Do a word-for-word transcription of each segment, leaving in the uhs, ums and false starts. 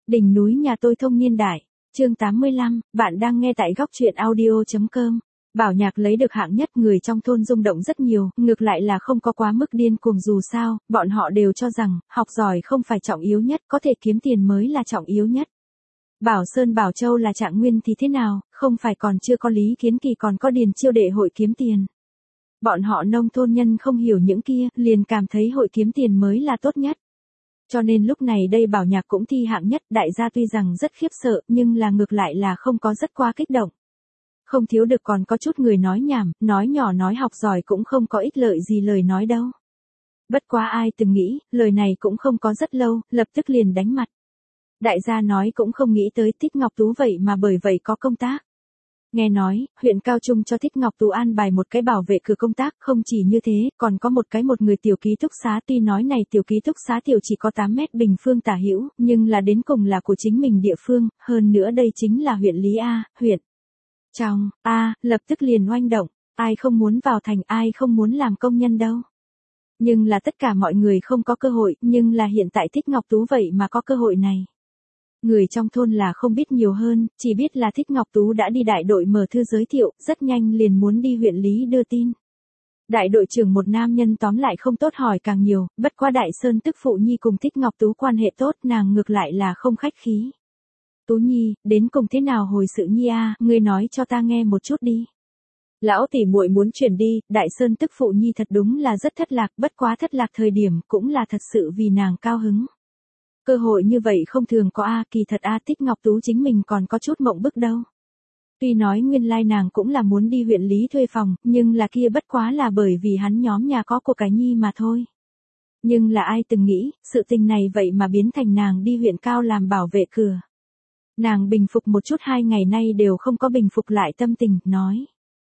Đỉnh núi nhà tôi thông niên đại, chương tám mươi lăm, bạn đang nghe tại góc truyện audio.com. Bảo Nhạc lấy được hạng nhất, người trong thôn rung động rất nhiều, ngược lại là không có quá mức điên cuồng, dù sao, bọn họ đều cho rằng, học giỏi không phải trọng yếu nhất, có thể kiếm tiền mới là trọng yếu nhất. Bảo Sơn Bảo Châu là trạng nguyên thì thế nào, không phải còn chưa có Lý Kiến Kỳ còn có Điền Chiêu đệ hội kiếm tiền. Bọn họ nông thôn nhân không hiểu những kia, liền cảm thấy hội kiếm tiền mới là tốt nhất. Cho nên lúc này đây Bảo Nhạc cũng thi hạng nhất, đại gia tuy rằng rất khiếp sợ, nhưng là ngược lại là không có rất quá kích động. Không thiếu được còn có chút người nói nhảm, nói nhỏ nói học giỏi cũng không có ích lợi gì lời nói đâu. Bất quá ai từng nghĩ, lời này cũng không có rất lâu, lập tức liền đánh mặt. Đại gia nói cũng không nghĩ tới Thích Ngọc Tú vậy mà bởi vậy có công tác. Nghe nói, huyện Cao Trung cho Thích Ngọc Tú an bài một cái bảo vệ cửa công tác, không chỉ như thế, còn có một cái một người tiểu ký túc xá, tuy nói này tiểu ký túc xá tiểu chỉ có tám mét bình phương tả hữu, nhưng là đến cùng là của chính mình địa phương, hơn nữa đây chính là huyện Lý A, huyện. Trong, A, lập tức liền oanh động, ai không muốn vào thành, ai không muốn làm công nhân đâu. Nhưng là tất cả mọi người không có cơ hội, nhưng là hiện tại Thích Ngọc Tú vậy mà có cơ hội này. Người trong thôn là không biết nhiều hơn, chỉ biết là Thích Ngọc Tú đã đi đại đội mở thư giới thiệu, rất nhanh liền muốn đi huyện Lý đưa tin. Đại đội trưởng một nam nhân tóm lại không tốt hỏi càng nhiều, bất quá Đại Sơn tức phụ nhi cùng Thích Ngọc Tú quan hệ tốt, nàng ngược lại là không khách khí. Tú nhi, đến cùng thế nào hồi sự nhi a, ngươi nói cho ta nghe một chút đi. Lão tỷ muội muốn chuyển đi, Đại Sơn tức phụ nhi thật đúng là rất thất lạc, bất quá thất lạc thời điểm cũng là thật sự vì nàng cao hứng. Cơ hội như vậy không thường có a, kỳ thật a Thích Ngọc Tú chính mình còn có chút mộng bức đâu. Tuy nói nguyên lai nàng cũng là muốn đi huyện Lý thuê phòng, nhưng là kia bất quá là bởi vì hắn nhóm nhà có của cái nhi mà thôi. Nhưng là ai từng nghĩ, sự tình này vậy mà biến thành nàng đi huyện Cao làm bảo vệ cửa. Nàng bình phục một chút, hai ngày nay đều không có bình phục lại tâm tình, nói.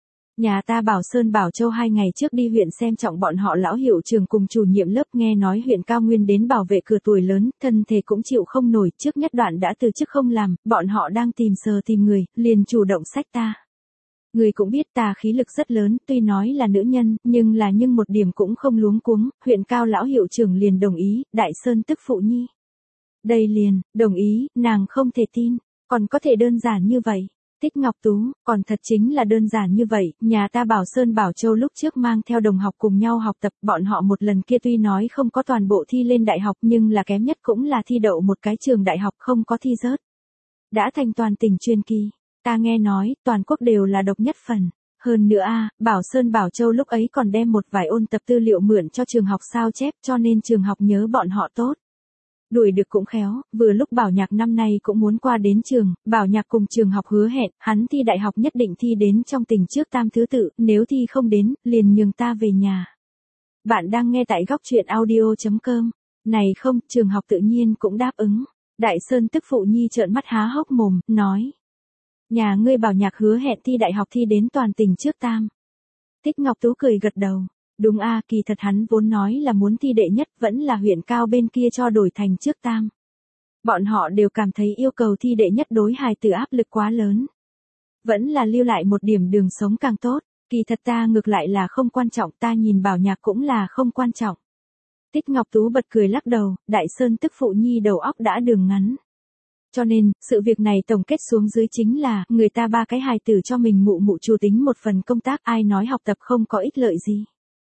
Nhà ta Bảo Sơn Bảo Châu hai ngày trước đi huyện xem trọng bọn họ lão hiệu trường cùng chủ nhiệm lớp, nghe nói huyện Cao Nguyên đến bảo vệ cửa tuổi lớn, thân thể cũng chịu không nổi, trước nhất đoạn đã từ chức không làm, bọn họ đang tìm sờ tìm người, liền chủ động xách ta. Người cũng biết ta khí lực rất lớn, tuy nói là nữ nhân, nhưng là nhưng một điểm cũng không luống cuống, huyện Cao lão hiệu trưởng liền đồng ý, Đại Sơn tức phụ nhi. Đây liền, đồng ý, nàng không thể tin, còn có thể đơn giản như vậy. Thích Ngọc Tú, còn thật chính là đơn giản như vậy, nhà ta Bảo Sơn Bảo Châu lúc trước mang theo đồng học cùng nhau học tập, bọn họ một lần kia tuy nói không có toàn bộ thi lên đại học nhưng là kém nhất cũng là thi đậu một cái trường đại học, không có thi rớt. Đã thành toàn tỉnh chuyên kỳ, ta nghe nói, toàn quốc đều là độc nhất phần. Hơn nữa a, Bảo Sơn Bảo Châu lúc ấy còn đem một vài ôn tập tư liệu mượn cho trường học sao chép, cho nên trường học nhớ bọn họ tốt. Đuổi được cũng khéo, vừa lúc Bảo Nhạc năm nay cũng muốn qua đến trường, Bảo Nhạc cùng trường học hứa hẹn, hắn thi đại học nhất định thi đến trong tỉnh trước tam thứ tự, nếu thi không đến, liền nhường ta về nhà. Bạn đang nghe tại góc truyện audio.com. Này không, trường học tự nhiên cũng đáp ứng. Đại Sơn tức phụ nhi trợn mắt há hốc mồm, nói. Nhà ngươi Bảo Nhạc hứa hẹn thi đại học thi đến toàn tỉnh trước tam. Thích Ngọc Tú cười gật đầu. Đúng a, kỳ thật hắn vốn nói là muốn thi đệ nhất, vẫn là huyện Cao bên kia cho đổi thành trước tam. Bọn họ đều cảm thấy yêu cầu thi đệ nhất đối hài tử áp lực quá lớn. Vẫn là lưu lại một điểm đường sống càng tốt, kỳ thật ta ngược lại là không quan trọng, ta nhìn Bảo Nhạc cũng là không quan trọng. Thích Ngọc Tú bật cười lắc đầu, Đại Sơn tức phụ nhi đầu óc đã đường ngắn. Cho nên, sự việc này tổng kết xuống dưới chính là, người ta ba cái hài tử cho mình mụ mụ chủ tính một phần công tác, ai nói học tập không có ích lợi gì.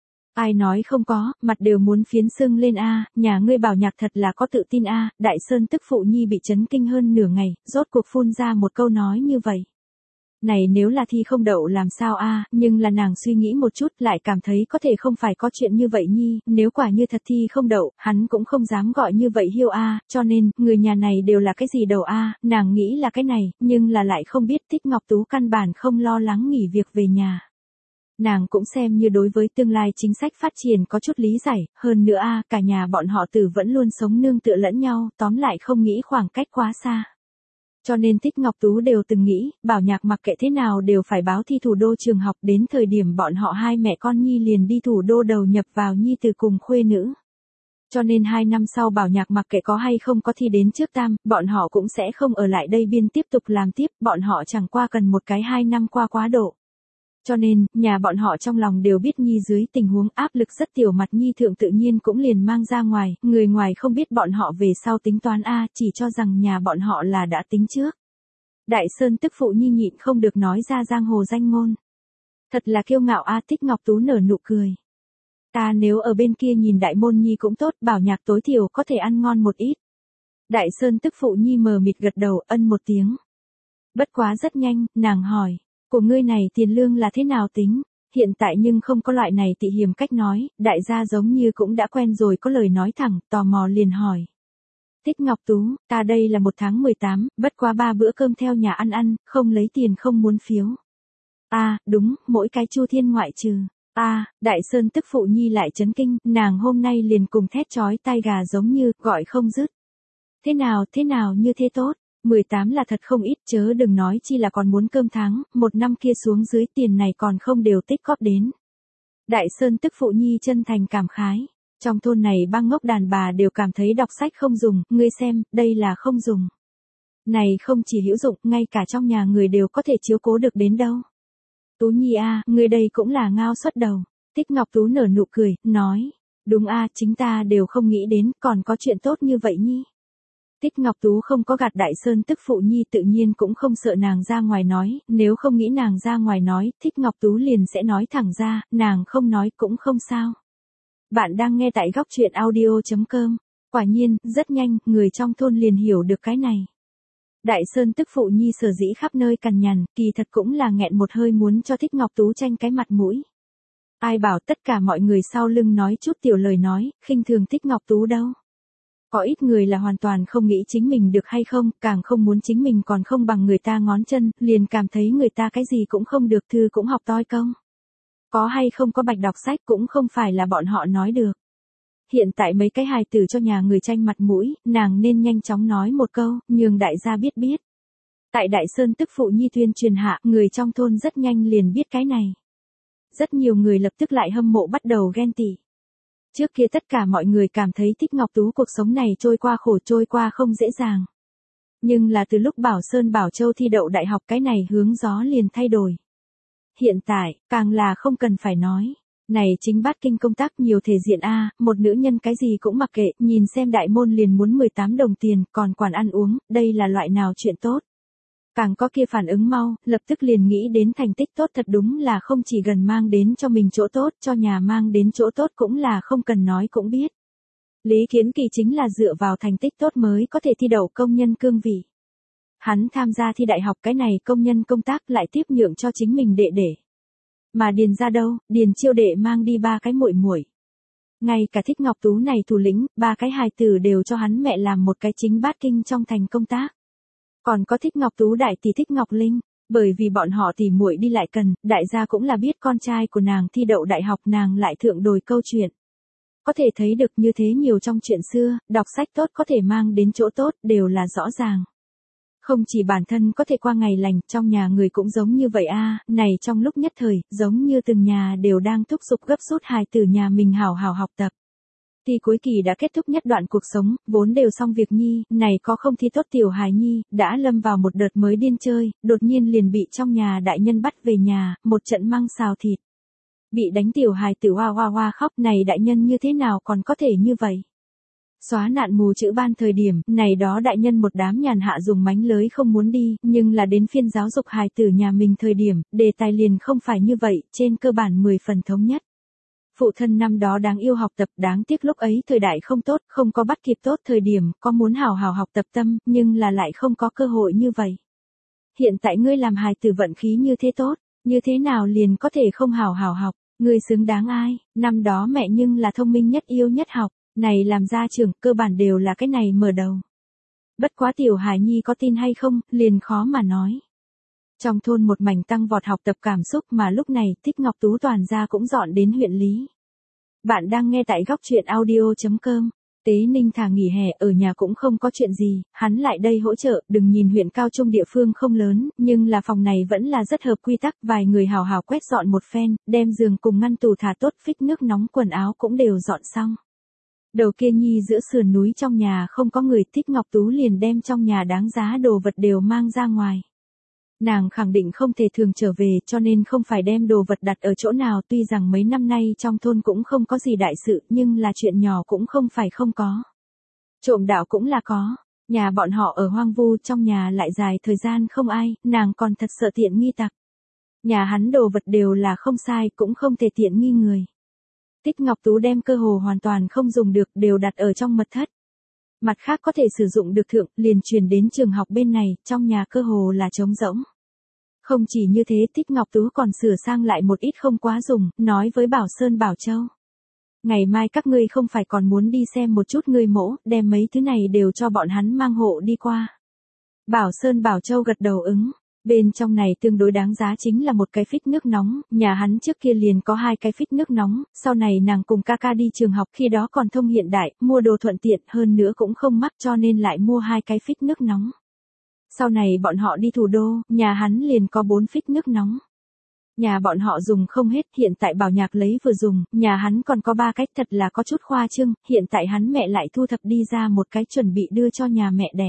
Ai nói không có, mặt đều muốn phiến sưng lên a, nhà ngươi Bảo Nhạc thật là có tự tin a, Đại Sơn tức phụ nhi bị chấn kinh hơn nửa ngày, rốt cuộc phun ra một câu nói như vậy. Này nếu là thi không đậu làm sao a, nhưng là nàng suy nghĩ một chút lại cảm thấy có thể không phải có chuyện như vậy nhi, nếu quả như thật thi không đậu, hắn cũng không dám gọi như vậy hiêu a, cho nên, người nhà này đều là cái gì đầu a, nàng nghĩ là cái này, nhưng là lại không biết Thích Ngọc Tú căn bản không lo lắng nghỉ việc về nhà. Nàng cũng xem như đối với tương lai chính sách phát triển có chút lý giải, hơn nữa a, cả nhà bọn họ tử vẫn luôn sống nương tựa lẫn nhau, tóm lại không nghĩ khoảng cách quá xa. Cho nên Thích Ngọc Tú đều từng nghĩ, Bảo Nhạc mặc kệ thế nào đều phải báo thi thủ đô trường học, đến thời điểm bọn họ hai mẹ con nhi liền đi thủ đô đầu nhập vào nhi từ cùng khuê nữ. Cho nên hai năm sau Bảo Nhạc mặc kệ có hay không có thi đến trước tam, bọn họ cũng sẽ không ở lại đây biên tiếp tục làm tiếp, bọn họ chẳng qua cần một cái hai năm qua quá độ. Cho nên, nhà bọn họ trong lòng đều biết Nhi dưới tình huống áp lực rất tiểu mặt Nhi thượng tự nhiên cũng liền mang ra ngoài, người ngoài không biết bọn họ về sau tính toán A, chỉ cho rằng nhà bọn họ là đã tính trước. Đại Sơn tức phụ Nhi nhịn không được nói ra giang hồ danh ngôn. Thật là kiêu ngạo A. Thích Ngọc Tú nở nụ cười. Ta nếu ở bên kia nhìn đại môn Nhi cũng tốt, bảo nhạc tối thiểu có thể ăn ngon một ít. Đại Sơn tức phụ Nhi mờ mịt gật đầu, ân một tiếng. Bất quá rất nhanh, nàng hỏi, của ngươi này tiền lương là thế nào tính? Hiện tại nhưng không có loại này tị hiểm cách nói, đại gia giống như cũng đã quen rồi có lời nói thẳng, tò mò liền hỏi. Thích Ngọc Tú, ta đây là một tháng mười tám, bất quá ba bữa cơm theo nhà ăn ăn, không lấy tiền không muốn phiếu. A, à, đúng, mỗi cái Chu Thiên ngoại trừ. A, à, Đại Sơn tức phụ Nhi lại chấn kinh, nàng hôm nay liền cùng thét chói tai gà giống như, gọi không dứt. Thế nào, thế nào như thế tốt, mười tám là thật không ít chớ đừng nói chi là còn muốn cơm tháng, một năm kia xuống dưới tiền này còn không đều tích góp đến. Đại Sơn tức phụ Nhi chân thành cảm khái. Trong thôn này bang ngốc đàn bà đều cảm thấy đọc sách không dùng, ngươi xem, đây là không dùng. Này không chỉ hữu dụng, ngay cả trong nhà người đều có thể chiếu cố được đến đâu. Tú Nhi a, à, ngươi đây cũng là ngao xuất đầu. Thích Ngọc Tú nở nụ cười, nói. Đúng a, à, chính ta đều không nghĩ đến, còn có chuyện tốt như vậy Nhi. Thích Ngọc Tú không có gạt Đại Sơn tức phụ Nhi tự nhiên cũng không sợ nàng ra ngoài nói, nếu không nghĩ nàng ra ngoài nói, Thích Ngọc Tú liền sẽ nói thẳng ra, nàng không nói cũng không sao. Bạn đang nghe tại góc truyện audio chấm com. Quả nhiên, rất nhanh, người trong thôn liền hiểu được cái này. Đại Sơn tức phụ Nhi sở dĩ khắp nơi cằn nhằn, kỳ thật cũng là nghẹn một hơi muốn cho Thích Ngọc Tú tranh cái mặt mũi. Ai bảo tất cả mọi người sau lưng nói chút tiểu lời nói, khinh thường Thích Ngọc Tú đâu. Có ít người là hoàn toàn không nghĩ chính mình được hay không, càng không muốn chính mình còn không bằng người ta ngón chân, liền cảm thấy người ta cái gì cũng không được, thư cũng học toi công. Có hay không có bạch đọc sách cũng không phải là bọn họ nói được. Hiện tại mấy cái hài tử cho nhà người tranh mặt mũi, nàng nên nhanh chóng nói một câu, nhường đại gia biết biết. Tại Đại Sơn tức phụ Nhi tuyên truyền hạ, người trong thôn rất nhanh liền biết cái này. Rất nhiều người lập tức lại hâm mộ bắt đầu ghen tị. Trước kia tất cả mọi người cảm thấy Thích Ngọc Tú cuộc sống này trôi qua khổ trôi qua không dễ dàng. Nhưng là từ lúc Bảo Sơn Bảo Châu thi đậu đại học cái này hướng gió liền thay đổi. Hiện tại, càng là không cần phải nói. Này chính bát kinh công tác nhiều thể diện a, một nữ nhân cái gì cũng mặc kệ, nhìn xem đại môn liền muốn mười tám đồng tiền, còn quản ăn uống, đây là loại nào chuyện tốt. Càng có kia phản ứng mau, lập tức liền nghĩ đến thành tích tốt thật đúng là không chỉ gần mang đến cho mình chỗ tốt, cho nhà mang đến chỗ tốt cũng là không cần nói cũng biết. Lý Kiến Kỳ chính là dựa vào thành tích tốt mới có thể thi đậu công nhân cương vị. Hắn tham gia thi đại học cái này công nhân công tác lại tiếp nhượng cho chính mình đệ đệ. Mà Điền ra đâu, Điền Chiêu đệ mang đi ba cái muội muội. Ngay cả Thích Ngọc Tú này thủ lĩnh, ba cái hài tử đều cho hắn mẹ làm một cái chính bát kinh trong thành công tác. Còn có Thích Ngọc Tú đại tỷ Thích Ngọc Linh, bởi vì bọn họ tỉ muội đi lại cần, đại gia cũng là biết con trai của nàng thi đậu đại học nàng lại thượng đồi câu chuyện. Có thể thấy được như thế nhiều trong chuyện xưa, đọc sách tốt có thể mang đến chỗ tốt đều là rõ ràng. Không chỉ bản thân có thể qua ngày lành, trong nhà người cũng giống như vậy a, này trong lúc nhất thời, giống như từng nhà đều đang thúc giục gấp rút hài tử nhà mình hào hào học tập. Thi cuối kỳ đã kết thúc nhất đoạn cuộc sống, vốn đều xong việc Nhi, này có không thi tốt tiểu hài Nhi, đã lâm vào một đợt mới điên chơi, đột nhiên liền bị trong nhà đại nhân bắt về nhà, một trận măng xào thịt. Bị đánh tiểu hài tử hoa hoa hoa khóc, này đại nhân như thế nào còn có thể như vậy. Xóa nạn mù chữ ban thời điểm, này đó đại nhân một đám nhàn hạ dùng mánh lới không muốn đi, nhưng là đến phiên giáo dục hài tử nhà mình thời điểm, đề tài liền không phải như vậy, trên cơ bản mười phần thống nhất. Phụ thân năm đó đáng yêu học tập, đáng tiếc lúc ấy thời đại không tốt, không có bắt kịp tốt thời điểm, có muốn hào hào học tập tâm, nhưng là lại không có cơ hội như vậy. Hiện tại ngươi làm hài tử vận khí như thế tốt, như thế nào liền có thể không hào hào học, ngươi xứng đáng ai, năm đó mẹ nhưng là thông minh nhất yêu nhất học. Này làm gia trưởng, cơ bản đều là cái này mở đầu. Bất quá tiểu Hải Nhi có tin hay không, liền khó mà nói. Trong thôn một mảnh tăng vọt học tập cảm xúc mà lúc này, Thích Ngọc Tú toàn gia cũng dọn đến huyện Lý. Bạn đang nghe tại góc truyện audio chấm com. Tế Ninh thả nghỉ hè ở nhà cũng không có chuyện gì, hắn lại đây hỗ trợ, đừng nhìn huyện Cao Trung địa phương không lớn, nhưng là phòng này vẫn là rất hợp quy tắc, vài người hào hào quét dọn một phen, đem giường cùng ngăn tủ thả tốt, phích nước nóng quần áo cũng đều dọn xong. Đầu kia Nhi giữa sườn núi trong nhà không có người, Thích Ngọc Tú liền đem trong nhà đáng giá đồ vật đều mang ra ngoài. Nàng khẳng định không thể thường trở về cho nên không phải đem đồ vật đặt ở chỗ nào, tuy rằng mấy năm nay trong thôn cũng không có gì đại sự nhưng là chuyện nhỏ cũng không phải không có. Trộm đạo cũng là có, nhà bọn họ ở hoang vu, trong nhà lại dài thời gian không ai, nàng còn thật sợ tiện nghi tặc. Nhà hắn đồ vật đều là không sai, cũng không thể tiện nghi người. Tích Ngọc Tú đem cơ hồ hoàn toàn không dùng được đều đặt ở trong mật thất. Mặt khác có thể sử dụng được thượng, liền truyền đến trường học bên này, trong nhà cơ hồ là trống rỗng. Không chỉ như thế, Tích Ngọc Tú còn sửa sang lại một ít không quá dùng, nói với Bảo Sơn Bảo Châu. Ngày mai các ngươi không phải còn muốn đi xem một chút ngươi mỗ, đem mấy thứ này đều cho bọn hắn mang hộ đi qua. Bảo Sơn Bảo Châu gật đầu ứng. Bên trong này tương đối đáng giá chính là một cái phích nước nóng, nhà hắn trước kia liền có hai cái phích nước nóng, sau này nàng cùng ca ca đi trường học khi đó còn thông hiện đại, mua đồ thuận tiện hơn nữa cũng không mắc cho nên lại mua hai cái phích nước nóng. Sau này bọn họ đi thủ đô, nhà hắn liền có bốn phích nước nóng. Nhà bọn họ dùng không hết, hiện tại Bảo Nhạc lấy vừa dùng, nhà hắn còn có ba cách, thật là có chút khoa trương, hiện tại hắn mẹ lại thu thập đi ra một cái chuẩn bị đưa cho nhà mẹ đẻ.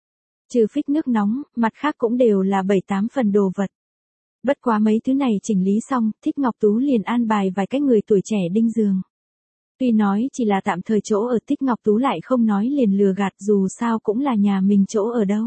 Trừ phích nước nóng, mặt khác cũng đều là bảy tám phần đồ vật. Bất quá mấy thứ này chỉnh lý xong, Thích Ngọc Tú liền an bài vài cái người tuổi trẻ đinh giường. Tuy nói chỉ là tạm thời chỗ ở, Thích Ngọc Tú lại không nói liền lừa gạt, dù sao cũng là nhà mình chỗ ở đâu.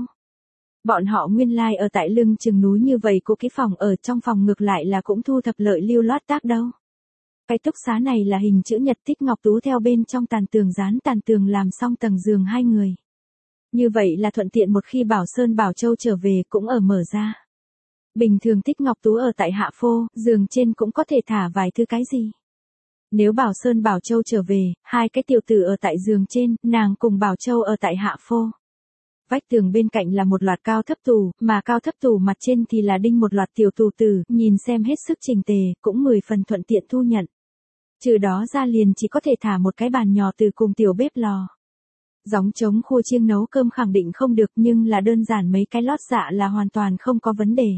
Bọn họ nguyên lai like ở tại lưng chừng núi như vậy, có cái phòng ở trong phòng ngược lại là cũng thu thập lợi lưu loát tác đâu. Cái túc xá này là hình chữ nhật, Thích Ngọc Tú theo bên trong tàn tường dán tàn tường làm xong tầng giường hai người. Như vậy là thuận tiện một khi Bảo Sơn Bảo Châu trở về cũng ở mở ra. Bình thường Thích Ngọc Tú ở tại hạ phô, giường trên cũng có thể thả vài thứ cái gì. Nếu Bảo Sơn Bảo Châu trở về, hai cái tiểu tử ở tại giường trên, nàng cùng Bảo Châu ở tại hạ phô. Vách tường bên cạnh là một loạt cao thấp tủ, mà cao thấp tủ mặt trên thì là đinh một loạt tiểu tủ tử, nhìn xem hết sức chỉnh tề, cũng mười phần thuận tiện thu nhận. Trừ đó ra liền chỉ có thể thả một cái bàn nhỏ từ cùng tiểu bếp lò. Gióng trống khua chiêng nấu cơm khẳng định không được, nhưng là đơn giản mấy cái lót dạ là hoàn toàn không có vấn đề.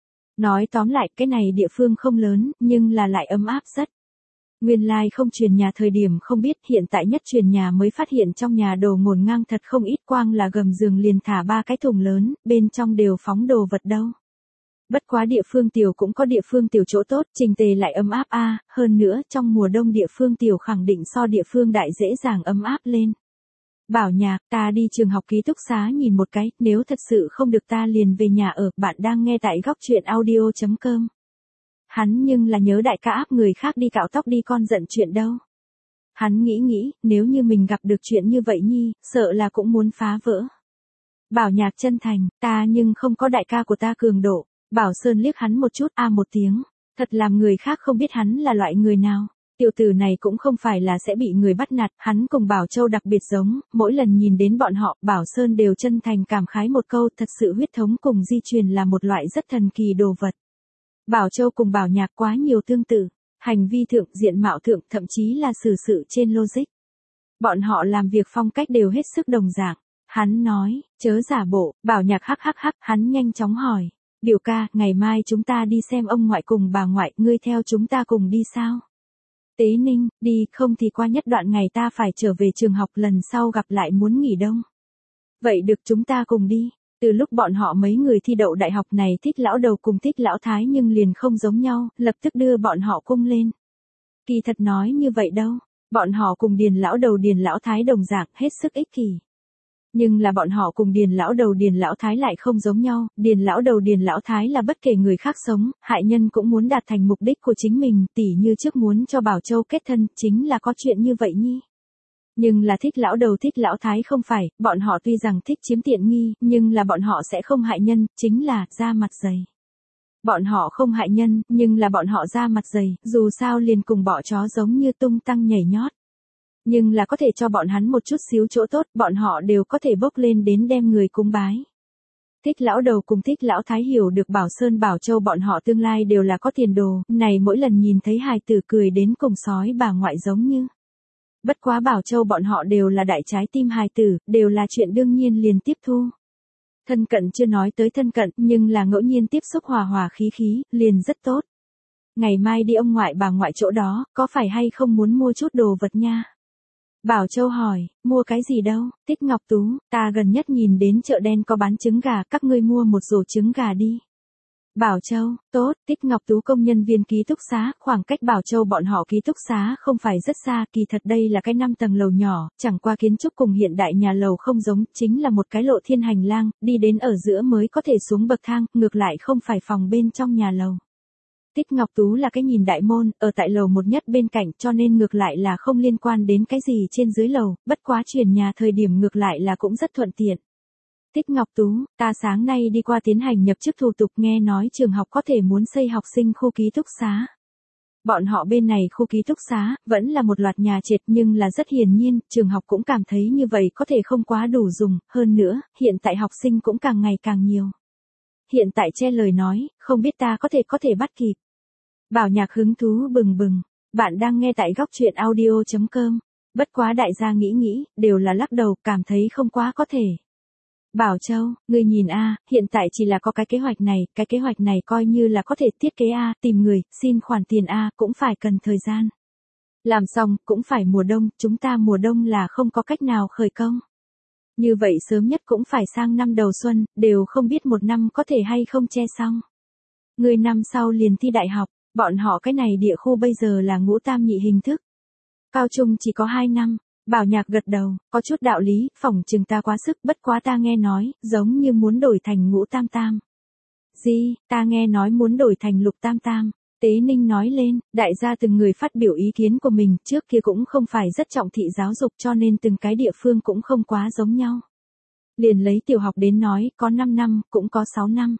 Nói tóm lại, cái này địa phương không lớn, nhưng là lại ấm áp rất. Nguyên lai like không truyền nhà thời điểm không biết, hiện tại nhất truyền nhà mới phát hiện trong nhà đồ ngổn ngang thật không ít, quang là gầm giường liền thả ba cái thùng lớn, bên trong đều phóng đồ vật đâu. Bất quá địa phương tiểu cũng có địa phương tiểu chỗ tốt, trình tề lại ấm áp a, à, hơn nữa trong mùa đông địa phương tiểu khẳng định so địa phương đại dễ dàng ấm áp lên. Bảo Nhạc, ta đi trường học ký túc xá nhìn một cái, nếu thật sự không được ta liền về nhà ở, bạn đang nghe tại góc truyện audio chấm com. Hắn nhưng là nhớ đại ca áp người khác đi cạo tóc đi con giận chuyện đâu. Hắn nghĩ nghĩ, nếu như mình gặp được chuyện như vậy nhi, sợ là cũng muốn phá vỡ. Bảo Nhạc chân thành, ta nhưng không có đại ca của ta cường độ. Bảo Sơn liếc hắn một chút, a một tiếng, thật làm người khác không biết hắn là loại người nào. Tiểu tử này cũng không phải là sẽ bị người bắt nạt, hắn cùng Bảo Châu đặc biệt giống, mỗi lần nhìn đến bọn họ, Bảo Sơn đều chân thành cảm khái một câu, thật sự huyết thống cùng di truyền là một loại rất thần kỳ đồ vật. Bảo Châu cùng Bảo Nhạc quá nhiều tương tự, hành vi thượng, diện mạo thượng, thậm chí là xử sự trên logic. Bọn họ làm việc phong cách đều hết sức đồng dạng. Hắn nói, chớ giả bộ, Bảo Nhạc hắc hắc hắc, hắn nhanh chóng hỏi, biểu ca, ngày mai chúng ta đi xem ông ngoại cùng bà ngoại, ngươi theo chúng ta cùng đi sao? Tế Ninh, đi, không thì qua nhất đoạn ngày ta phải trở về trường học, lần sau gặp lại muốn nghỉ đông. Vậy được, chúng ta cùng đi. Từ lúc bọn họ mấy người thi đậu đại học này, Thích lão đầu cùng Thích lão thái nhưng liền không giống nhau, lập tức đưa bọn họ cung lên. Kỳ thật nói như vậy đâu, bọn họ cùng Điền lão đầu Điền lão thái đồng dạng, hết sức ích kỷ. Nhưng là bọn họ cùng Điền lão đầu Điền lão thái lại không giống nhau, Điền lão đầu Điền lão thái là bất kể người khác sống, hại nhân cũng muốn đạt thành mục đích của chính mình, tỉ như trước muốn cho Bảo Châu kết thân, chính là có chuyện như vậy nhi. Nhưng là Thích lão đầu Thích lão thái không phải, bọn họ tuy rằng thích chiếm tiện nghi, nhưng là bọn họ sẽ không hại nhân, chính là da mặt dày. Bọn họ không hại nhân, nhưng là bọn họ da mặt dày, dù sao liền cùng bọ chó giống như tung tăng nhảy nhót. Nhưng là có thể cho bọn hắn một chút xíu chỗ tốt, bọn họ đều có thể bốc lên đến đem người cúng bái. Thích lão đầu cùng Thích lão thái hiểu được Bảo Sơn Bảo Châu bọn họ tương lai đều là có tiền đồ, này mỗi lần nhìn thấy hài tử cười đến cùng sói bà ngoại giống như. Bất quá Bảo Châu bọn họ đều là đại trái tim hài tử, đều là chuyện đương nhiên liền tiếp thu. Thân cận chưa nói tới thân cận, nhưng là ngẫu nhiên tiếp xúc hòa hòa khí khí, liền rất tốt. Ngày mai đi ông ngoại bà ngoại chỗ đó, có phải hay không muốn mua chút đồ vật nha? Bảo Châu hỏi, mua cái gì đâu? Thích Ngọc Tú, ta gần nhất nhìn đến chợ đen có bán trứng gà, các ngươi mua một rổ trứng gà đi. Bảo Châu, tốt, Tích Ngọc Tú công nhân viên ký túc xá, khoảng cách Bảo Châu bọn họ ký túc xá không phải rất xa, kỳ thật đây là cái năm tầng lầu nhỏ, chẳng qua kiến trúc cùng hiện đại nhà lầu không giống, chính là một cái lộ thiên hành lang, đi đến ở giữa mới có thể xuống bậc thang, ngược lại không phải phòng bên trong nhà lầu. Tích Ngọc Tú là cái nhìn đại môn, ở tại lầu một nhất bên cạnh cho nên ngược lại là không liên quan đến cái gì trên dưới lầu, bất quá chuyển nhà thời điểm ngược lại là cũng rất thuận tiện. Tích Ngọc Tú, ta sáng nay đi qua tiến hành nhập chức thủ tục nghe nói trường học có thể muốn xây học sinh khu ký túc xá. Bọn họ bên này khu ký túc xá, vẫn là một loạt nhà trệt nhưng là rất hiển nhiên, trường học cũng cảm thấy như vậy có thể không quá đủ dùng, hơn nữa, hiện tại học sinh cũng càng ngày càng nhiều. Hiện tại che lời nói, không biết ta có thể có thể bắt kịp. Bảo Nhạc hứng thú bừng bừng, bạn đang nghe tại góc truyện audio chấm com, bất quá đại gia nghĩ nghĩ, đều là lắc đầu, cảm thấy không quá có thể. Bảo Châu, ngươi nhìn a, hiện tại chỉ là có cái kế hoạch này, cái kế hoạch này coi như là có thể thiết kế a, tìm người, xin khoản tiền a, cũng phải cần thời gian. Làm xong, cũng phải mùa đông, chúng ta mùa đông là không có cách nào khởi công. Như vậy sớm nhất cũng phải sang năm đầu xuân, đều không biết một năm có thể hay không che xong. Người năm sau liền thi đại học, bọn họ cái này địa khu bây giờ là ngũ tam nhị hình thức. Cao trung chỉ có hai năm. Bảo Nhạc gật đầu, có chút đạo lý, phỏng chừng ta quá sức, bất quá ta nghe nói, giống như muốn đổi thành ngũ tam tam. Gì, ta nghe nói muốn đổi thành lục tam tam. Tế Ninh nói lên, đại gia từng người phát biểu ý kiến của mình, trước kia cũng không phải rất trọng thị giáo dục cho nên từng cái địa phương cũng không quá giống nhau. Liền lấy tiểu học đến nói, có năm năm, cũng có sáu năm.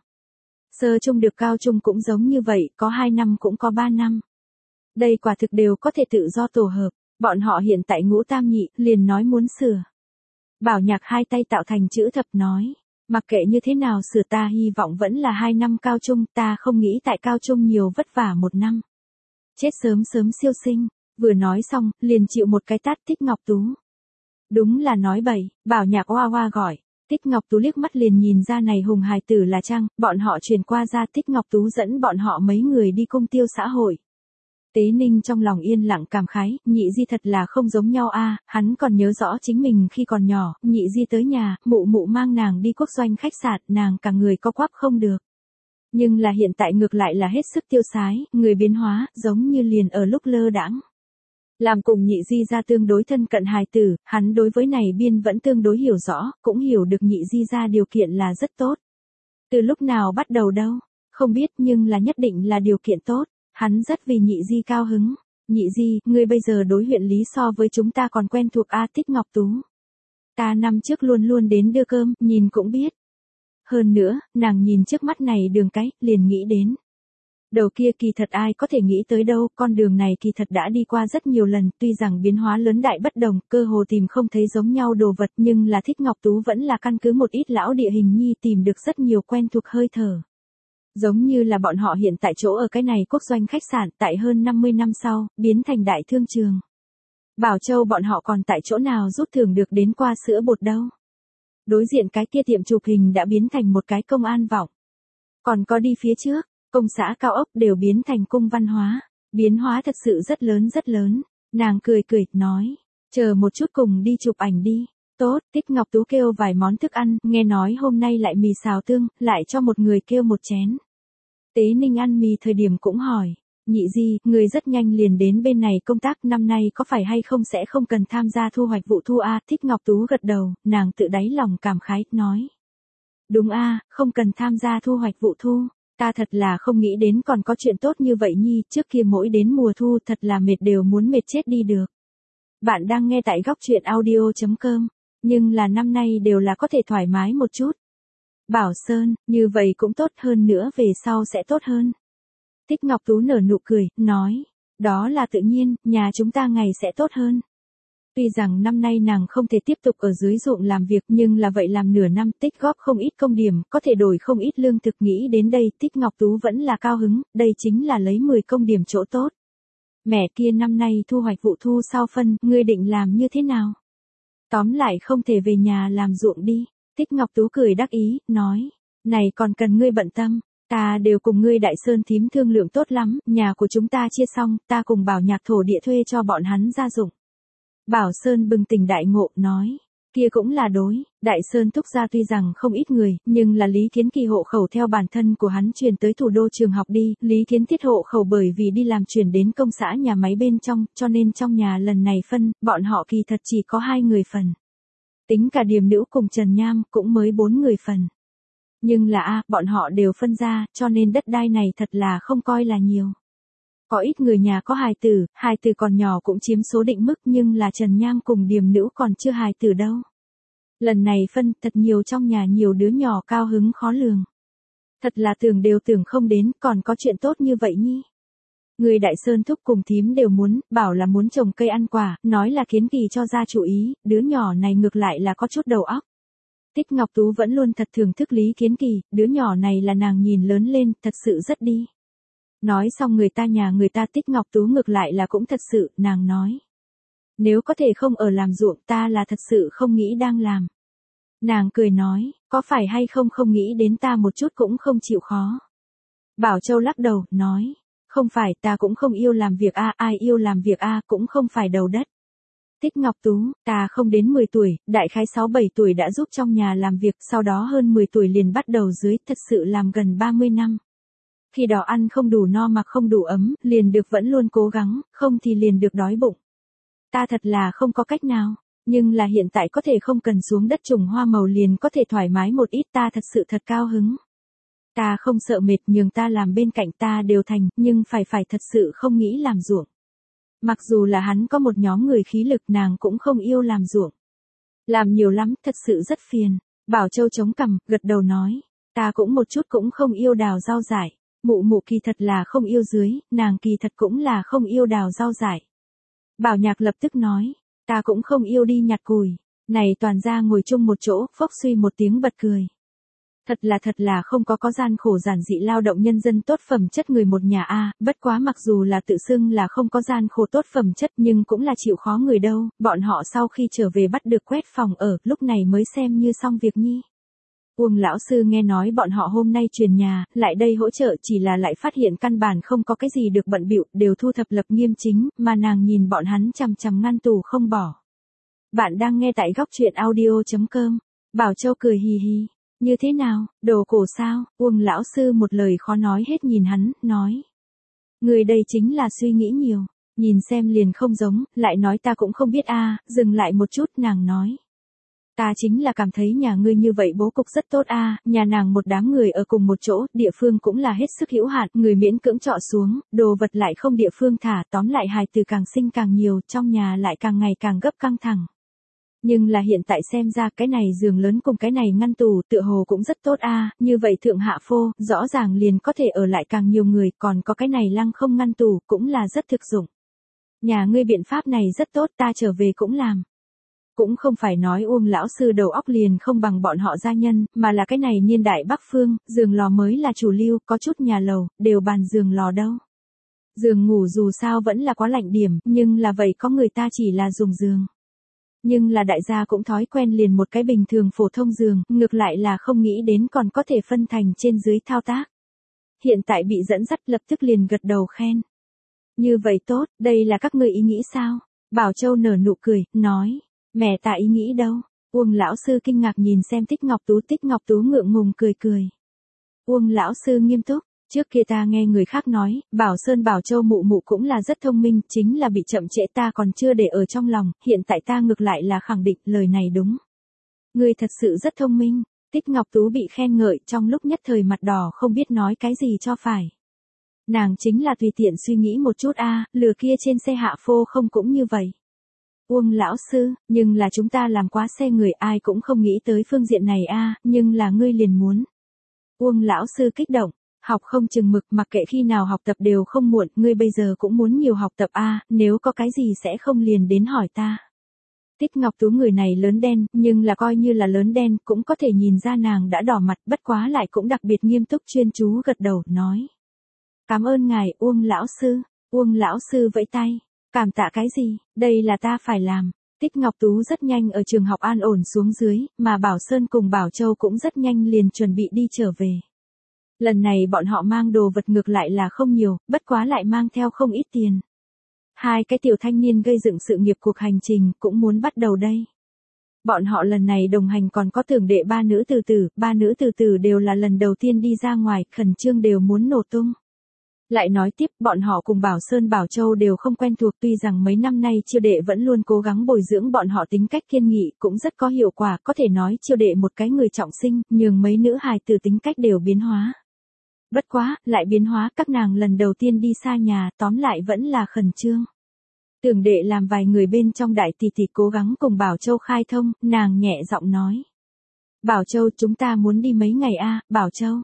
Sơ trung được cao trung cũng giống như vậy, có hai năm cũng có ba năm. Đây quả thực đều có thể tự do tổ hợp. Bọn họ hiện tại ngũ tam nhị, liền nói muốn sửa. Bảo Nhạc hai tay tạo thành chữ thập nói, mặc kệ như thế nào sửa ta hy vọng vẫn là hai năm cao trung, ta không nghĩ tại cao trung nhiều vất vả một năm. Chết sớm sớm siêu sinh, vừa nói xong, liền chịu một cái tát. Tích Ngọc Tú. Đúng là nói bậy, Bảo Nhạc oa oa gọi. Tích Ngọc Tú liếc mắt liền nhìn ra này hùng hài tử là Trang, bọn họ truyền qua ra. Tích Ngọc Tú dẫn bọn họ mấy người đi cung tiêu xã hội. Tế Ninh trong lòng yên lặng cảm khái, nhị di thật là không giống nhau a, hắn còn nhớ rõ chính mình khi còn nhỏ, nhị di tới nhà, mụ mụ mang nàng đi quốc doanh khách sạn, nàng cả người co quắp không được. Nhưng là hiện tại ngược lại là hết sức tiêu sái, người biến hóa, giống như liền ở lúc lơ đãng. Làm cùng nhị di ra tương đối thân cận hài tử, hắn đối với này biên vẫn tương đối hiểu rõ, cũng hiểu được nhị di ra điều kiện là rất tốt. Từ lúc nào bắt đầu đâu, không biết nhưng là nhất định là điều kiện tốt. Hắn rất vì nhị di cao hứng. Nhị di, ngươi bây giờ đối huyện lý so với chúng ta còn quen thuộc a. Tích Ngọc Tú. Ta năm trước luôn luôn đến đưa cơm, nhìn cũng biết. Hơn nữa, nàng nhìn trước mắt này đường cái, liền nghĩ đến. Đầu kia kỳ thật ai có thể nghĩ tới đâu, con đường này kỳ thật đã đi qua rất nhiều lần, tuy rằng biến hóa lớn đại bất đồng, cơ hồ tìm không thấy giống nhau đồ vật nhưng là Tích Ngọc Tú vẫn là căn cứ một ít lão địa hình nhi tìm được rất nhiều quen thuộc hơi thở. Giống như là bọn họ hiện tại chỗ ở cái này quốc doanh khách sạn tại hơn năm mươi năm sau, biến thành đại thương trường. Bảo Châu bọn họ còn tại chỗ nào rút thưởng được đến qua sữa bột đâu. Đối diện cái kia tiệm chụp hình đã biến thành một cái công an vọng. Còn có đi phía trước, công xã cao ốc đều biến thành cung văn hóa. Biến hóa thật sự rất lớn rất lớn. Nàng cười cười, nói, chờ một chút cùng đi chụp ảnh đi. Tốt, Tích Ngọc Tú kêu vài món thức ăn, nghe nói hôm nay lại mì xào tương, lại cho một người kêu một chén. Tế Ninh ăn mì thời điểm cũng hỏi, nhị di, người rất nhanh liền đến bên này công tác, năm nay có phải hay không sẽ không cần tham gia thu hoạch vụ thu a? Tích Ngọc Tú gật đầu, nàng tự đáy lòng cảm khái, nói. Đúng a, không cần tham gia thu hoạch vụ thu, ta thật là không nghĩ đến còn có chuyện tốt như vậy nhi, trước kia mỗi đến mùa thu thật là mệt đều muốn mệt chết đi được. Bạn đang nghe tại góc truyện audio chấm com. Nhưng là năm nay đều là có thể thoải mái một chút. Bảo Sơn, như vậy cũng tốt hơn nữa về sau sẽ tốt hơn. Tích Ngọc Tú nở nụ cười, nói, đó là tự nhiên, nhà chúng ta ngày sẽ tốt hơn. Tuy rằng năm nay nàng không thể tiếp tục ở dưới ruộng làm việc nhưng là vậy làm nửa năm tích góp không ít công điểm, có thể đổi không ít lương thực nghĩ đến đây Tích Ngọc Tú vẫn là cao hứng, đây chính là lấy mười công điểm chỗ tốt. Mẹ kia năm nay thu hoạch vụ thu sau phân, ngươi định làm như thế nào? Tóm lại không thể về nhà làm ruộng đi. Tích Ngọc Tú cười đắc ý, nói, này còn cần ngươi bận tâm, ta đều cùng ngươi Đại Sơn thím thương lượng tốt lắm, nhà của chúng ta chia xong, ta cùng Bảo Nhạc thổ địa thuê cho bọn hắn gia dụng. Bảo Sơn bừng tỉnh đại ngộ, nói, Kia cũng là đối, Đại Sơn Thúc gia tuy rằng không ít người, nhưng là Lý Thiến Kỳ hộ khẩu theo bản thân của hắn truyền tới thủ đô trường học đi, Lý Thiến Tiết hộ khẩu bởi vì đi làm chuyển đến công xã nhà máy bên trong, cho nên trong nhà lần này phân, bọn họ kỳ thật chỉ có hai người phần. Tính cả Điềm Nữ cùng Trần Nham cũng mới bốn người phần. Nhưng là a, bọn họ đều phân ra, cho nên đất đai này thật là không coi là nhiều. Có ít người nhà có hài tử, hài tử còn nhỏ cũng chiếm số định mức nhưng là Trần Nham cùng Điềm Nữ còn chưa hài tử đâu. Lần này phân thật nhiều trong nhà nhiều đứa nhỏ cao hứng khó lường. Thật là tưởng đều tưởng không đến còn có chuyện tốt như vậy nhi. Người Đại Sơn Thúc cùng thím đều muốn, bảo là muốn trồng cây ăn quả, nói là Kiến Kỳ cho ra chủ ý, đứa nhỏ này ngược lại là có chút đầu óc. Tích Ngọc Tú vẫn luôn thật thưởng thức Lý Kiến Kỳ, đứa nhỏ này là nàng nhìn lớn lên, thật sự rất đi. Nói xong người ta nhà người ta Tích Ngọc Tú ngược lại là cũng thật sự, nàng nói. Nếu có thể không ở làm ruộng ta là thật sự không nghĩ đang làm. Nàng cười nói, có phải hay không không nghĩ đến ta một chút cũng không chịu khó. Bảo Châu lắc đầu, nói, không phải ta cũng không yêu làm việc a, ai yêu làm việc a cũng không phải đầu đất. Tích Ngọc Tú, ta không đến mười tuổi, đại khái sáu bảy tuổi đã giúp trong nhà làm việc, sau đó hơn mười tuổi liền bắt đầu dưới, thật sự làm gần ba mươi năm. Khi đó ăn không đủ no mặc không đủ ấm, liền được vẫn luôn cố gắng, không thì liền được đói bụng. Ta thật là không có cách nào, nhưng là hiện tại có thể không cần xuống đất trồng hoa màu liền có thể thoải mái một ít ta thật sự thật cao hứng. Ta không sợ mệt nhường ta làm bên cạnh ta đều thành, nhưng phải phải thật sự không nghĩ làm ruộng. Mặc dù là hắn có một nhóm người khí lực nàng cũng không yêu làm ruộng. Làm nhiều lắm, thật sự rất phiền. Bảo Châu chống cằm, gật đầu nói, ta cũng một chút cũng không yêu đào rau dại. Mụ mụ kỳ thật là không yêu dưới, nàng kỳ thật cũng là không yêu đào rau dại. Bảo Nhạc lập tức nói, ta cũng không yêu đi nhặt củi. Này toàn ra ngồi chung một chỗ, phốc suy một tiếng bật cười. Thật là thật là không có có gian khổ giản dị lao động nhân dân tốt phẩm chất người một nhà a, bất quá mặc dù là tự xưng là không có gian khổ tốt phẩm chất nhưng cũng là chịu khó người đâu, bọn họ sau khi trở về bắt được quét phòng ở, lúc này mới xem như xong việc nhi. Uông lão sư nghe nói bọn họ hôm nay chuyển nhà, lại đây hỗ trợ chỉ là lại phát hiện căn bản không có cái gì được bận bịu, đều thu thập lập nghiêm chính, mà nàng nhìn bọn hắn chằm chằm ngăn tủ không bỏ. Bạn đang nghe tại góc truyện audio chấm com. Bảo Châu cười hì hì. Như thế nào, đồ cổ sao? Uông lão sư một lời khó nói hết nhìn hắn, nói. Người đây chính là suy nghĩ nhiều, nhìn xem liền không giống, lại nói ta cũng không biết a, dừng lại một chút nàng nói. Ta chính là cảm thấy nhà ngươi như vậy bố cục rất tốt a, nhà nàng một đám người ở cùng một chỗ, địa phương cũng là hết sức hữu hạn, người miễn cưỡng trọ xuống, đồ vật lại không địa phương thả, tóm lại hài từ càng sinh càng nhiều, trong nhà lại càng ngày càng gấp căng thẳng. Nhưng là hiện tại xem ra cái này giường lớn cùng cái này ngăn tủ tựa hồ cũng rất tốt a, như vậy thượng hạ phô, rõ ràng liền có thể ở lại càng nhiều người, còn có cái này lăng không ngăn tủ cũng là rất thực dụng. Nhà ngươi biện pháp này rất tốt, ta trở về cũng làm. Cũng không phải nói Uông lão sư đầu óc liền không bằng bọn họ gia nhân, mà là cái này niên đại Bắc phương, giường lò mới là chủ lưu, có chút nhà lầu, đều bàn giường lò đâu. Giường ngủ dù sao vẫn là quá lạnh điểm, nhưng là vậy có người ta chỉ là dùng giường. Nhưng là đại gia cũng thói quen liền một cái bình thường phổ thông giường, ngược lại là không nghĩ đến còn có thể phân thành trên dưới thao tác. Hiện tại bị dẫn dắt lập tức liền gật đầu khen. Như vậy tốt, đây là các ngươi ý nghĩ sao? Bảo Châu nở nụ cười, nói. Mẹ ta ý nghĩ đâu? Uông lão sư kinh ngạc nhìn xem Tích Ngọc Tú, Tích Ngọc Tú ngượng ngùng cười cười. Uông lão sư nghiêm túc, trước kia ta nghe người khác nói, Bảo Sơn Bảo Châu mụ mụ cũng là rất thông minh, chính là bị chậm trễ ta còn chưa để ở trong lòng, hiện tại ta ngược lại là khẳng định lời này đúng. Ngươi thật sự rất thông minh, Tích Ngọc Tú bị khen ngợi trong lúc nhất thời mặt đỏ không biết nói cái gì cho phải. Nàng chính là tùy tiện suy nghĩ một chút a, lừa kia trên xe hạ phô không cũng như vậy. Uông lão sư, nhưng là chúng ta làm quá xe người ai cũng không nghĩ tới phương diện này a, nhưng là ngươi liền muốn. Uông lão sư kích động, học không chừng mực mặc kệ khi nào học tập đều không muộn, ngươi bây giờ cũng muốn nhiều học tập a, nếu có cái gì sẽ không liền đến hỏi ta. Tích Ngọc Tú người này lớn đen, nhưng là coi như là lớn đen cũng có thể nhìn ra nàng đã đỏ mặt, bất quá lại cũng đặc biệt nghiêm túc chuyên chú gật đầu, nói. Cảm ơn ngài Uông lão sư, Uông lão sư vẫy tay. Cảm tạ cái gì, đây là ta phải làm. Tích Ngọc Tú rất nhanh ở trường học an ổn xuống dưới, mà Bảo Sơn cùng Bảo Châu cũng rất nhanh liền chuẩn bị đi trở về. Lần này bọn họ mang đồ vật ngược lại là không nhiều, bất quá lại mang theo không ít tiền. Hai cái tiểu thanh niên gây dựng sự nghiệp cuộc hành trình cũng muốn bắt đầu đây. Bọn họ lần này đồng hành còn có tưởng đệ ba nữ từ từ, ba nữ từ từ đều là lần đầu tiên đi ra ngoài, khẩn trương đều muốn nổ tung. Lại nói tiếp, bọn họ cùng Bảo Sơn Bảo Châu đều không quen thuộc, tuy rằng mấy năm nay Chiêu đệ vẫn luôn cố gắng bồi dưỡng bọn họ tính cách kiên nghị, cũng rất có hiệu quả, có thể nói Chiêu đệ một cái người trọng sinh, nhường mấy nữ hài từ tính cách đều biến hóa. Bất quá, lại biến hóa, các nàng lần đầu tiên đi xa nhà, tóm lại vẫn là khẩn trương. Tưởng đệ làm vài người bên trong đại tỷ tỷ cố gắng cùng Bảo Châu khai thông, nàng nhẹ giọng nói. Bảo Châu, chúng ta muốn đi mấy ngày a, Bảo Châu.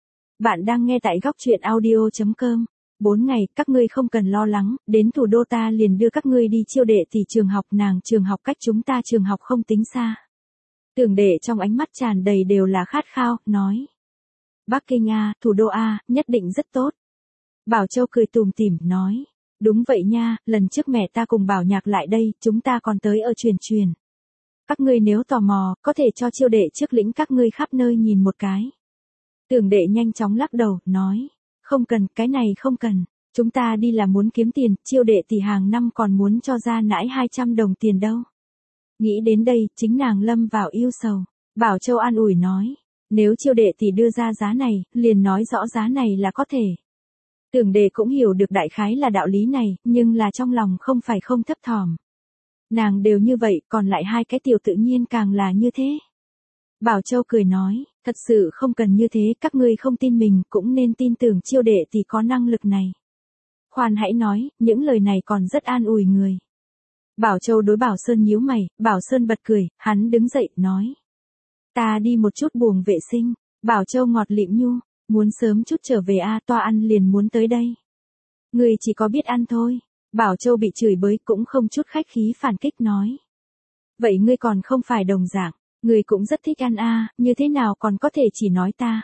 Bạn đang nghe tại góc truyện audio chấm com. Bốn ngày, các ngươi không cần lo lắng, đến thủ đô ta liền đưa các ngươi đi. Chiêu đệ tỷ trường học, nàng trường học cách chúng ta trường học không tính xa. Tưởng đệ trong ánh mắt tràn đầy đều là khát khao, nói. Bắc Kinh a, thủ đô a, nhất định rất tốt. Bảo Châu cười tủm tỉm, nói. Đúng vậy nha, lần trước mẹ ta cùng Bảo Nhạc lại đây, chúng ta còn tới ở truyền truyền. Các ngươi nếu tò mò, có thể cho Chiêu đệ trước lĩnh các ngươi khắp nơi nhìn một cái. Tưởng đệ nhanh chóng lắc đầu, nói. Không cần, cái này không cần. Chúng ta đi là muốn kiếm tiền, Chiêu đệ tỷ hàng năm còn muốn cho ra nãi hai trăm đồng tiền đâu. Nghĩ đến đây, chính nàng lâm vào yêu sầu. Bảo Châu an ủi nói. Nếu Chiêu đệ tỷ đưa ra giá này, liền nói rõ giá này là có thể. Tưởng đệ cũng hiểu được đại khái là đạo lý này, nhưng là trong lòng không phải không thấp thỏm. Nàng đều như vậy, còn lại hai cái tiểu tự nhiên càng là như thế. Bảo Châu cười nói, thật sự không cần như thế, các ngươi không tin mình cũng nên tin tưởng Chiêu đệ tỷ có năng lực này. Khoan hãy nói, những lời này còn rất an ủi người. Bảo Châu đối Bảo Sơn nhíu mày, Bảo Sơn bật cười, hắn đứng dậy, nói. Ta đi một chút buồng vệ sinh. Bảo Châu ngọt lịm nhu, muốn sớm chút trở về a, toa ăn liền muốn tới đây. Ngươi chỉ có biết ăn thôi. Bảo Châu bị chửi bới cũng không chút khách khí phản kích nói. Vậy ngươi còn không phải đồng dạng, ngươi cũng rất thích ăn a, như thế nào còn có thể chỉ nói ta.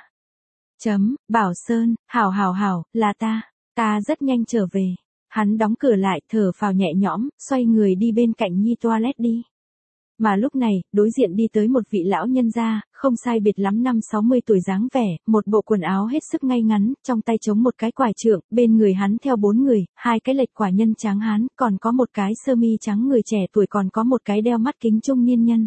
Chấm, Bảo Sơn, hảo hảo hảo, là ta, ta rất nhanh trở về. Hắn đóng cửa lại, thở phào nhẹ nhõm, xoay người đi bên cạnh nhi toilet đi. Mà lúc này, đối diện đi tới một vị lão nhân gia, không sai biệt lắm năm sáu mươi tuổi dáng vẻ, một bộ quần áo hết sức ngay ngắn, trong tay chống một cái quải trượng, bên người hắn theo bốn người, hai cái lệch quả nhân tráng hán, còn có một cái sơ mi trắng người trẻ tuổi, còn có một cái đeo mắt kính trung niên nhân.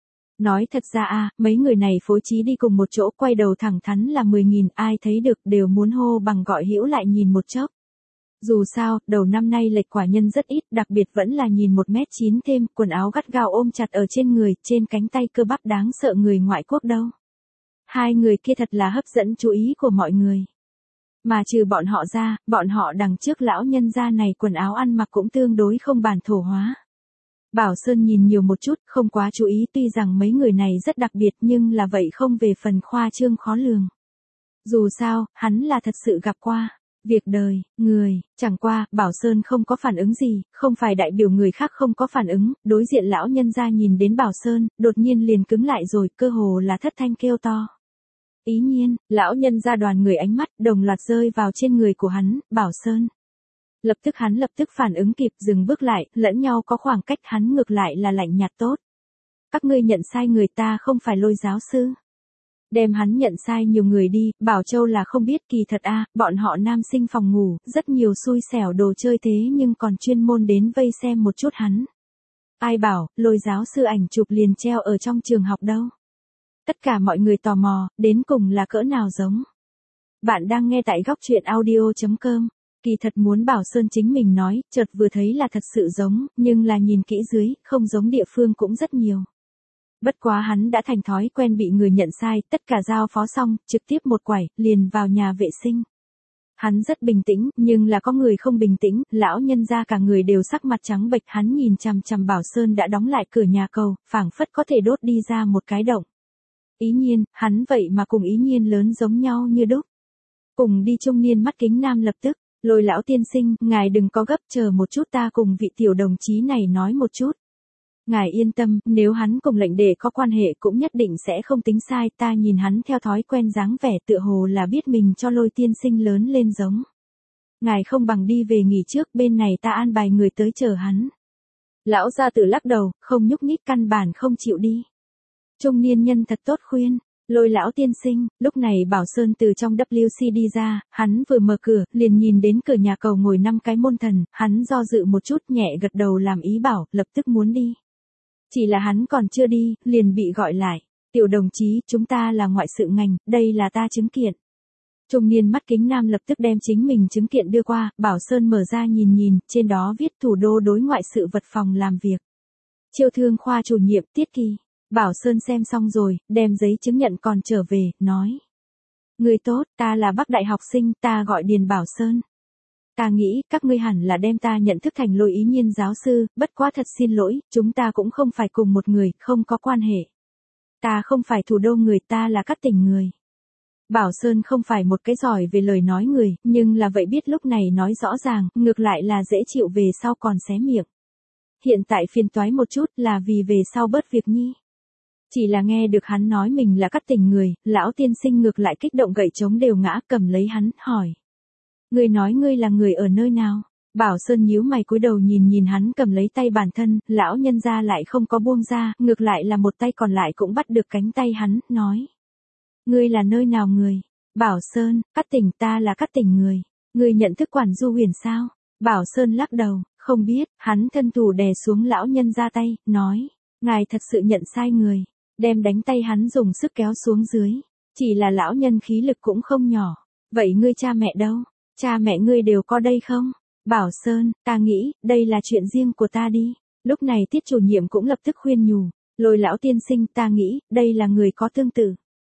Nói thật ra a, mấy người này phối trí đi cùng một chỗ, quay đầu thẳng thắn là mười nghìn, ai thấy được đều muốn hô bằng gọi hữu lại nhìn một chốc. Dù sao, đầu năm nay lệch quả nhân rất ít, đặc biệt vẫn là nhìn một mét chín thêm, quần áo gắt gao ôm chặt ở trên người, trên cánh tay cơ bắp đáng sợ người ngoại quốc đâu. Hai người kia thật là hấp dẫn chú ý của mọi người. Mà trừ bọn họ ra, bọn họ đằng trước lão nhân gia này quần áo ăn mặc cũng tương đối không bản thổ hóa. Bảo Sơn nhìn nhiều một chút, không quá chú ý, tuy rằng mấy người này rất đặc biệt nhưng là vậy không về phần khoa trương khó lường. Dù sao, hắn là thật sự gặp qua. Việc đời, người, chẳng qua, Bảo Sơn không có phản ứng gì, không phải đại biểu người khác không có phản ứng, đối diện lão nhân gia nhìn đến Bảo Sơn, đột nhiên liền cứng lại rồi, cơ hồ là thất thanh kêu to. Ý nhiên, lão nhân gia đoàn người ánh mắt, đồng loạt rơi vào trên người của hắn, Bảo Sơn. Lập tức hắn lập tức phản ứng kịp, dừng bước lại, lẫn nhau có khoảng cách, hắn ngược lại là lạnh nhạt tốt. Các ngươi nhận sai người, ta không phải Lôi giáo sư. Đem hắn nhận sai nhiều người đi, Bảo Châu là không biết, kỳ thật a, bọn họ nam sinh phòng ngủ, rất nhiều xui xẻo đồ chơi thế nhưng còn chuyên môn đến vây xem một chút hắn. Ai bảo, Lôi giáo sư ảnh chụp liền treo ở trong trường học đâu. Tất cả mọi người tò mò, đến cùng là cỡ nào giống. Bạn đang nghe tại góc truyện audio chấm com. Kỳ thật muốn Bảo Sơn chính mình nói, chợt vừa thấy là thật sự giống, nhưng là nhìn kỹ dưới, không giống địa phương cũng rất nhiều. Bất quá hắn đã thành thói quen bị người nhận sai, tất cả giao phó xong, trực tiếp một quải, liền vào nhà vệ sinh. Hắn rất bình tĩnh, nhưng là có người không bình tĩnh, lão nhân gia cả người đều sắc mặt trắng bệch, hắn nhìn chằm chằm Bảo Sơn đã đóng lại cửa nhà cầu, phảng phất có thể đốt đi ra một cái động. Ý nhiên, hắn vậy mà cùng ý nhiên lớn giống nhau như đúc. Cùng đi trung niên mắt kính nam lập tức, Lôi lão tiên sinh, ngài đừng có gấp, chờ một chút, ta cùng vị tiểu đồng chí này nói một chút. Ngài yên tâm, nếu hắn cùng lệnh đệ có quan hệ cũng nhất định sẽ không tính sai, ta nhìn hắn theo thói quen dáng vẻ tựa hồ là biết mình cho Lôi tiên sinh lớn lên giống. Ngài không bằng đi về nghỉ trước, bên này ta an bài người tới chờ hắn. Lão gia tử lắc đầu, không nhúc nhích, căn bản không chịu đi. Trung niên nhân thật tốt khuyên. Lôi lão tiên sinh, lúc này Bảo Sơn từ trong W C đi ra, hắn vừa mở cửa, liền nhìn đến cửa nhà cầu ngồi năm cái môn thần, hắn do dự một chút, nhẹ gật đầu làm ý bảo, lập tức muốn đi. Chỉ là hắn còn chưa đi, liền bị gọi lại. Tiểu đồng chí, chúng ta là ngoại sự ngành, đây là ta chứng kiện. Trung niên mắt kính nam lập tức đem chính mình chứng kiện đưa qua, Bảo Sơn mở ra nhìn nhìn, trên đó viết thủ đô đối ngoại sự vật phòng làm việc. Chiêu thương khoa chủ nhiệm Tiết Kỳ. Bảo Sơn xem xong rồi, đem giấy chứng nhận còn trở về, nói. Người tốt, ta là Bắc Đại học sinh, ta gọi Điền Bảo Sơn. Ta nghĩ, các ngươi hẳn là đem ta nhận thức thành Lôi Ý Nhiên giáo sư, bất quá thật xin lỗi, chúng ta cũng không phải cùng một người, không có quan hệ. Ta không phải thủ đô người, ta là các tỉnh người. Bảo Sơn không phải một cái giỏi về lời nói người, nhưng là vậy biết lúc này nói rõ ràng, ngược lại là dễ chịu về sau còn xé miệng. Hiện tại phiền toái một chút là vì về sau bớt việc nhi. Chỉ là nghe được hắn nói mình là các tỉnh người, lão tiên sinh ngược lại kích động gậy trống đều ngã cầm lấy hắn, hỏi. Ngươi nói ngươi là người ở nơi nào? Bảo Sơn nhíu mày cúi đầu nhìn nhìn hắn cầm lấy tay bản thân, lão nhân gia lại không có buông ra, ngược lại là một tay còn lại cũng bắt được cánh tay hắn, nói. Ngươi là nơi nào người? Bảo Sơn, các tỉnh ta là các tỉnh người. Ngươi nhận thức Quản Du Huyền sao? Bảo Sơn lắc đầu, không biết, hắn thân thủ đè xuống lão nhân gia tay, nói. Ngài thật sự nhận sai người. Đem đánh tay hắn dùng sức kéo xuống dưới. Chỉ là lão nhân khí lực cũng không nhỏ. Vậy ngươi cha mẹ đâu? Cha mẹ ngươi đều có đây không? Bảo Sơn, ta nghĩ, đây là chuyện riêng của ta đi. Lúc này Tiết chủ nhiệm cũng lập tức khuyên nhủ. Lôi lão tiên sinh, ta nghĩ, đây là người có tương tự.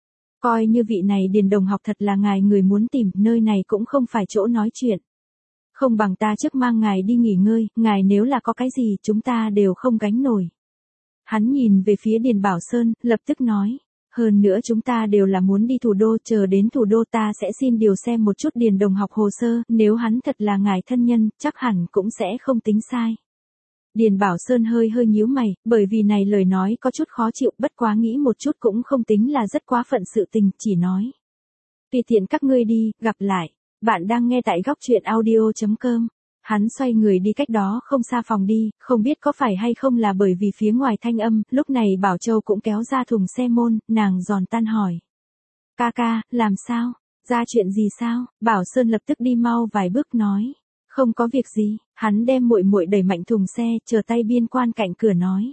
Coi như vị này Điền đồng học thật là ngài người muốn tìm, nơi này cũng không phải chỗ nói chuyện. Không bằng ta trước mang ngài đi nghỉ ngơi, ngài nếu là có cái gì chúng ta đều không gánh nổi. Hắn nhìn về phía Điền Bảo Sơn, lập tức nói. Hơn nữa chúng ta đều là muốn đi thủ đô, chờ đến thủ đô ta sẽ xin điều xem một chút Điền đồng học hồ sơ, nếu hắn thật là ngài thân nhân, chắc hẳn cũng sẽ không tính sai. Điền Bảo Sơn hơi hơi nhíu mày, bởi vì này lời nói có chút khó chịu, bất quá nghĩ một chút cũng không tính là rất quá phận sự tình, chỉ nói. Tùy tiện các ngươi đi, gặp lại. Bạn đang nghe tại góc truyện audio chấm com. Hắn xoay người đi cách đó không xa phòng đi, không biết có phải hay không là bởi vì phía ngoài thanh âm, lúc này Bảo Châu cũng kéo ra thùng xe môn, nàng giòn tan hỏi. Ca ca, làm sao? Ra chuyện gì sao? Bảo Sơn lập tức đi mau vài bước nói. Không có việc gì, hắn đem muội muội đẩy mạnh thùng xe, chờ tay biên quan cạnh cửa nói.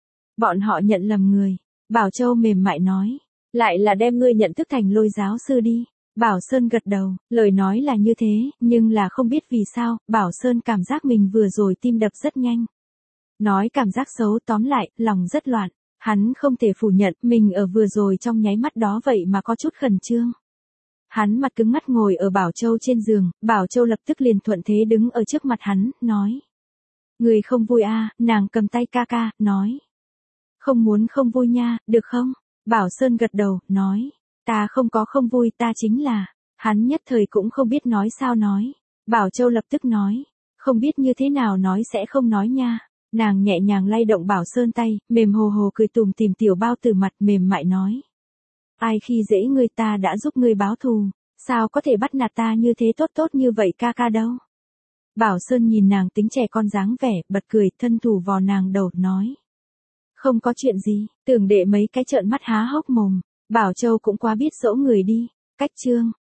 Bọn họ nhận lầm người. Bảo Châu mềm mại nói. Lại là đem ngươi nhận thức thành Lôi giáo sư đi. Bảo Sơn gật đầu, lời nói là như thế, nhưng là không biết vì sao, Bảo Sơn cảm giác mình vừa rồi tim đập rất nhanh. Nói cảm giác xấu tóm lại, lòng rất loạn. Hắn không thể phủ nhận mình ở vừa rồi trong nháy mắt đó vậy mà có chút khẩn trương. Hắn mặt cứng ngắt ngồi ở Bảo Châu trên giường, Bảo Châu lập tức liền thuận thế đứng ở trước mặt hắn, nói. Người không vui à, nàng cầm tay ca ca, nói. Không muốn không vui nha, được không? Bảo Sơn gật đầu, nói. Ta không có không vui, ta chính là. Hắn nhất thời cũng không biết nói sao nói. Bảo Châu lập tức nói. Không biết như thế nào nói sẽ không nói nha. Nàng nhẹ nhàng lay động Bảo Sơn tay, mềm hồ hồ cười tùm tìm tiểu bao từ mặt mềm mại nói. Ai khi dễ ngươi ta đã giúp ngươi báo thù, sao có thể bắt nạt ta như thế tốt tốt như vậy ca ca đâu. Bảo Sơn nhìn nàng tính trẻ con dáng vẻ, bật cười, thân thủ vò nàng đầu, nói. Không có chuyện gì, tưởng đệ mấy cái trợn mắt há hốc mồm, Bảo Châu cũng quá biết dỗ người đi, cách chương.